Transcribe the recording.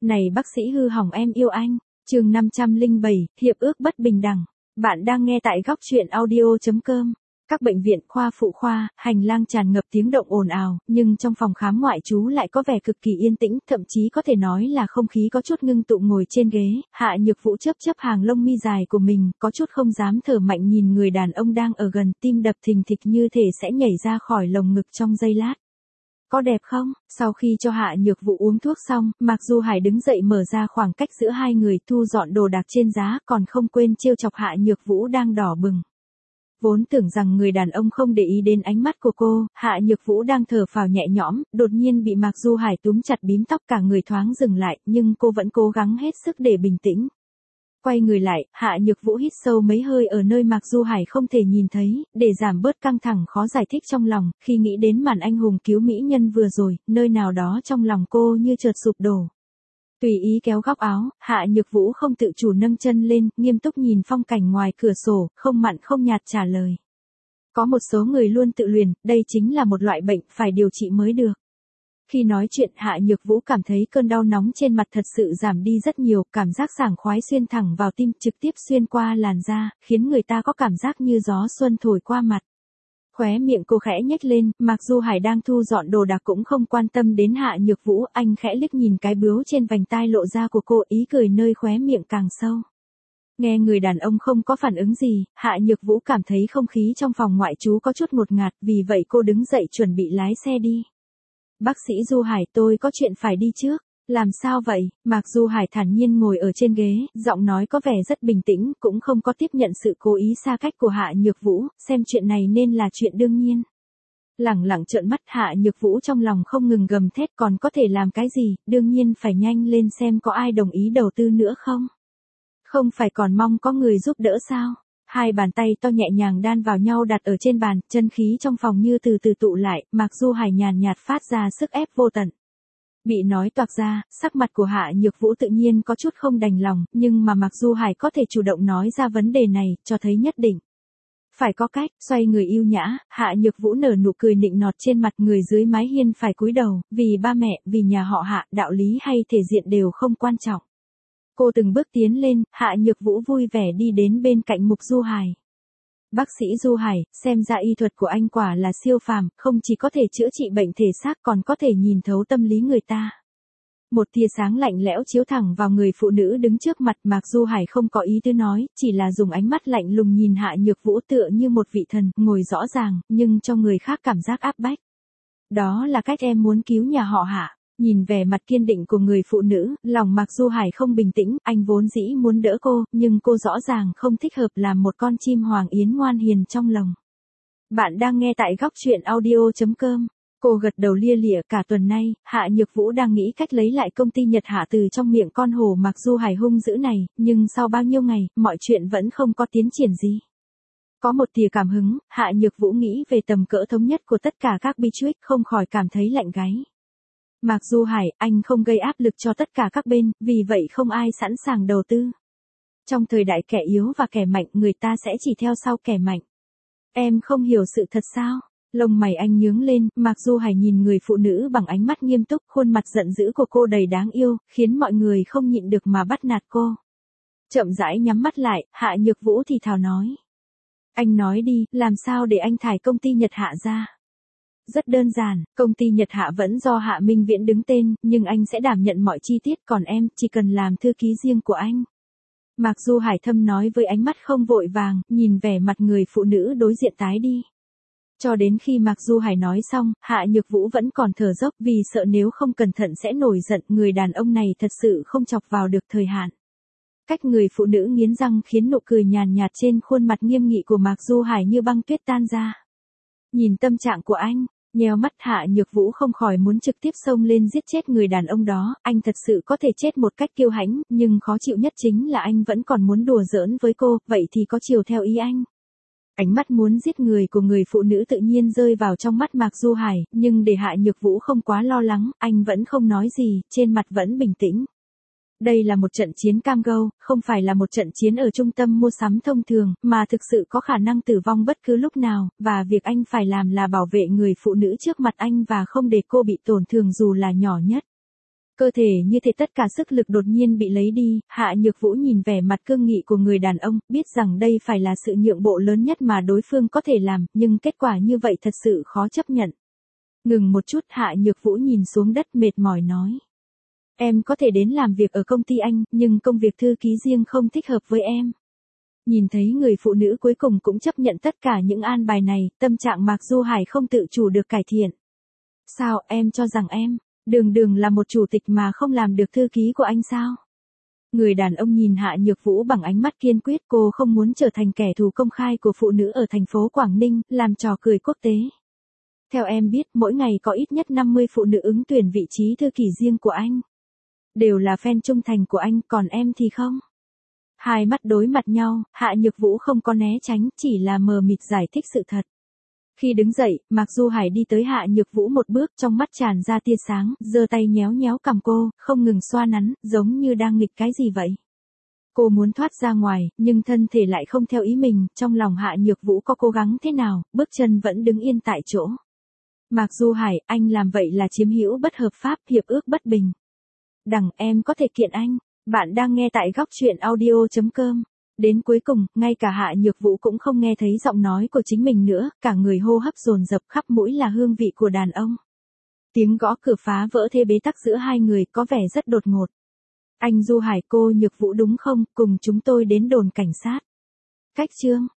Này bác sĩ hư hỏng em yêu anh. Chương 507, hiệp ước bất bình đẳng. Bạn đang nghe tại góc truyện audio.com. Các bệnh viện khoa phụ khoa, hành lang tràn ngập tiếng động ồn ào, nhưng trong phòng khám ngoại trú lại có vẻ cực kỳ yên tĩnh, thậm chí có thể nói là không khí có chút ngưng tụ ngồi trên ghế. Hạ Nhược Vũ chớp chớp hàng lông mi dài của mình, có chút không dám thở mạnh nhìn người đàn ông đang ở gần, tim đập thình thịch như thể sẽ nhảy ra khỏi lồng ngực trong giây lát. Có đẹp không? Sau khi cho Hạ Nhược Vũ uống thuốc xong, Mạc Du Hải đứng dậy mở ra khoảng cách giữa hai người, thu dọn đồ đạc trên giá, còn không quên trêu chọc Hạ Nhược Vũ đang đỏ bừng. Vốn tưởng rằng người đàn ông không để ý đến ánh mắt của cô, Hạ Nhược Vũ đang thở phào nhẹ nhõm, đột nhiên bị Mạc Du Hải túm chặt bím tóc, cả người thoáng dừng lại, nhưng cô vẫn cố gắng hết sức để bình tĩnh. Quay người lại, Hạ Nhược Vũ hít sâu mấy hơi ở nơi Mạc Du Hải không thể nhìn thấy, để giảm bớt căng thẳng khó giải thích trong lòng, khi nghĩ đến màn anh hùng cứu mỹ nhân vừa rồi, nơi nào đó trong lòng cô như chợt sụp đổ. Tùy ý kéo góc áo, Hạ Nhược Vũ không tự chủ nâng chân lên, nghiêm túc nhìn phong cảnh ngoài cửa sổ, không mặn không nhạt trả lời. Có một số người luôn tự luyện, đây chính là một loại bệnh, phải điều trị mới được. Khi nói chuyện, Hạ Nhược Vũ cảm thấy cơn đau nóng trên mặt thật sự giảm đi rất nhiều, cảm giác sảng khoái xuyên thẳng vào tim, trực tiếp xuyên qua làn da, khiến người ta có cảm giác như gió xuân thổi qua mặt. Khóe miệng cô khẽ nhếch lên, Mạc Du Hải đang thu dọn đồ đạc cũng không quan tâm đến Hạ Nhược Vũ, anh khẽ liếc nhìn cái bướu trên vành tai lộ ra của cô, ý cười nơi khóe miệng càng sâu. Nghe người đàn ông không có phản ứng gì, Hạ Nhược Vũ cảm thấy không khí trong phòng ngoại trú có chút ngột ngạt, vì vậy cô đứng dậy chuẩn bị lái xe đi. Bác sĩ Du Hải, tôi có chuyện phải đi trước. Làm sao vậy? Mạc Du Hải thản nhiên ngồi ở trên ghế, giọng nói có vẻ rất bình tĩnh, cũng không có tiếp nhận sự cố ý xa cách của Hạ Nhược Vũ, xem chuyện này nên là chuyện đương nhiên. Lẳng lặng trợn mắt, Hạ Nhược Vũ trong lòng không ngừng gầm thét, còn có thể làm cái gì, đương nhiên phải nhanh lên xem có ai đồng ý đầu tư nữa không. Không phải còn mong có người giúp đỡ sao? Hai bàn tay to nhẹ nhàng đan vào nhau đặt ở trên bàn, chân khí trong phòng như từ từ tụ lại, Mạc Du Hải nhàn nhạt phát ra sức ép vô tận. Bị nói toạc ra, sắc mặt của Hạ Nhược Vũ tự nhiên có chút không đành lòng, nhưng mà Mạc Du Hải có thể chủ động nói ra vấn đề này, cho thấy nhất định. Phải có cách, xoay người yêu nhã, Hạ Nhược Vũ nở nụ cười nịnh nọt trên mặt, người dưới mái hiên phải cúi đầu, vì ba mẹ, vì nhà họ Hạ, đạo lý hay thể diện đều không quan trọng. Cô từng bước tiến lên, Hạ Nhược Vũ vui vẻ đi đến bên cạnh Mục Du Hải. Bác sĩ Du Hải, xem ra y thuật của anh quả là siêu phàm, không chỉ có thể chữa trị bệnh thể xác còn có thể nhìn thấu tâm lý người ta. Một tia sáng lạnh lẽo chiếu thẳng vào người phụ nữ đứng trước mặt, Mạc Du Hải không có ý tứ nói, chỉ là dùng ánh mắt lạnh lùng nhìn Hạ Nhược Vũ tựa như một vị thần, ngồi rõ ràng, nhưng cho người khác cảm giác áp bách. Đó là cách em muốn cứu nhà họ Hạ. Nhìn vẻ mặt kiên định của người phụ nữ, lòng Mạc Du Hải không bình tĩnh, anh vốn dĩ muốn đỡ cô, nhưng cô rõ ràng không thích hợp làm một con chim hoàng yến ngoan hiền trong lồng. Bạn đang nghe tại góc truyện audio.com. Cô gật đầu lia lịa, cả tuần nay, Hạ Nhược Vũ đang nghĩ cách lấy lại công ty Nhật Hạ từ trong miệng con hổ Mạc Du Hải hung dữ này, nhưng sau bao nhiêu ngày, mọi chuyện vẫn không có tiến triển gì. Có một tia cảm hứng, Hạ Nhược Vũ nghĩ về tầm cỡ thống nhất của tất cả các bi truýt, không khỏi cảm thấy lạnh gáy. Mạc Du Hải, anh không gây áp lực cho tất cả các bên, vì vậy không ai sẵn sàng đầu tư. Trong thời đại kẻ yếu và kẻ mạnh, người ta sẽ chỉ theo sau kẻ mạnh. Em không hiểu sự thật sao? Lông mày anh nhướng lên, Mạc Du Hải nhìn người phụ nữ bằng ánh mắt nghiêm túc, khuôn mặt giận dữ của cô đầy đáng yêu, khiến mọi người không nhịn được mà bắt nạt cô. Chậm rãi nhắm mắt lại, Hạ Nhược Vũ thì thào nói. Anh nói đi, làm sao để anh thải công ty Nhật Hạ ra? Rất đơn giản, công ty Nhật Hạ vẫn do Hạ Minh Viễn đứng tên, nhưng anh sẽ đảm nhận mọi chi tiết, còn em chỉ cần làm thư ký riêng của anh. Mạc Du Hải thâm nói với ánh mắt không vội vàng, nhìn vẻ mặt người phụ nữ đối diện tái đi. Cho đến khi Mạc Du Hải nói xong, Hạ Nhược Vũ vẫn còn thở dốc vì sợ nếu không cẩn thận sẽ nổi giận, người đàn ông này thật sự không chọc vào được thời hạn. Cách người phụ nữ nghiến răng khiến nụ cười nhàn nhạt trên khuôn mặt nghiêm nghị của Mạc Du Hải như băng tuyết tan ra. Nhìn tâm trạng của anh, nheo mắt, Hạ Nhược Vũ không khỏi muốn trực tiếp xông lên giết chết người đàn ông đó, anh thật sự có thể chết một cách kiêu hãnh, nhưng khó chịu nhất chính là anh vẫn còn muốn đùa giỡn với cô, vậy thì có chiều theo ý anh. Ánh mắt muốn giết người của người phụ nữ tự nhiên rơi vào trong mắt Mạc Du Hải, nhưng để Hạ Nhược Vũ không quá lo lắng, anh vẫn không nói gì, trên mặt vẫn bình tĩnh. Đây là một trận chiến cam go, không phải là một trận chiến ở trung tâm mua sắm thông thường, mà thực sự có khả năng tử vong bất cứ lúc nào, và việc anh phải làm là bảo vệ người phụ nữ trước mặt anh và không để cô bị tổn thương dù là nhỏ nhất. Cơ thể như thể tất cả sức lực đột nhiên bị lấy đi, Hạ Nhược Vũ nhìn vẻ mặt cương nghị của người đàn ông, biết rằng đây phải là sự nhượng bộ lớn nhất mà đối phương có thể làm, nhưng kết quả như vậy thật sự khó chấp nhận. Ngừng một chút, Hạ Nhược Vũ nhìn xuống đất mệt mỏi nói. Em có thể đến làm việc ở công ty anh, nhưng công việc thư ký riêng không thích hợp với em. Nhìn thấy người phụ nữ cuối cùng cũng chấp nhận tất cả những an bài này, tâm trạng Mạc Du Hải không tự chủ được cải thiện. Sao, em cho rằng em, đường là một chủ tịch mà không làm được thư ký của anh sao? Người đàn ông nhìn Hạ Nhược Vũ bằng ánh mắt kiên quyết, cô không muốn trở thành kẻ thù công khai của phụ nữ ở thành phố Quảng Ninh, làm trò cười quốc tế. Theo em biết, mỗi ngày có ít nhất 50 phụ nữ ứng tuyển vị trí thư ký riêng của anh. Đều là fan trung thành của anh, còn em thì không. Hai mắt đối mặt nhau, Hạ Nhược Vũ không có né tránh, chỉ là mờ mịt giải thích sự thật. Khi đứng dậy, Mạc Du Hải đi tới Hạ Nhược Vũ một bước, trong mắt tràn ra tia sáng, giơ tay nhéo nhéo cằm cô, không ngừng xoa nắn, giống như đang nghịch cái gì vậy. Cô muốn thoát ra ngoài, nhưng thân thể lại không theo ý mình, trong lòng Hạ Nhược Vũ có cố gắng thế nào, bước chân vẫn đứng yên tại chỗ. Mạc Du Hải, anh làm vậy là chiếm hữu bất hợp pháp, hiệp ước bất bình. Đằng em có thể kiện anh. Bạn đang nghe tại góc truyện audio.com. Đến cuối cùng, ngay cả Hạ Nhược Vũ cũng không nghe thấy giọng nói của chính mình nữa, cả người hô hấp dồn dập, khắp mũi là hương vị của đàn ông. Tiếng gõ cửa phá vỡ thế bế tắc giữa hai người, có vẻ rất đột ngột. Anh Du Hải, cô Nhược Vũ đúng không, cùng chúng tôi đến đồn cảnh sát. Cách chương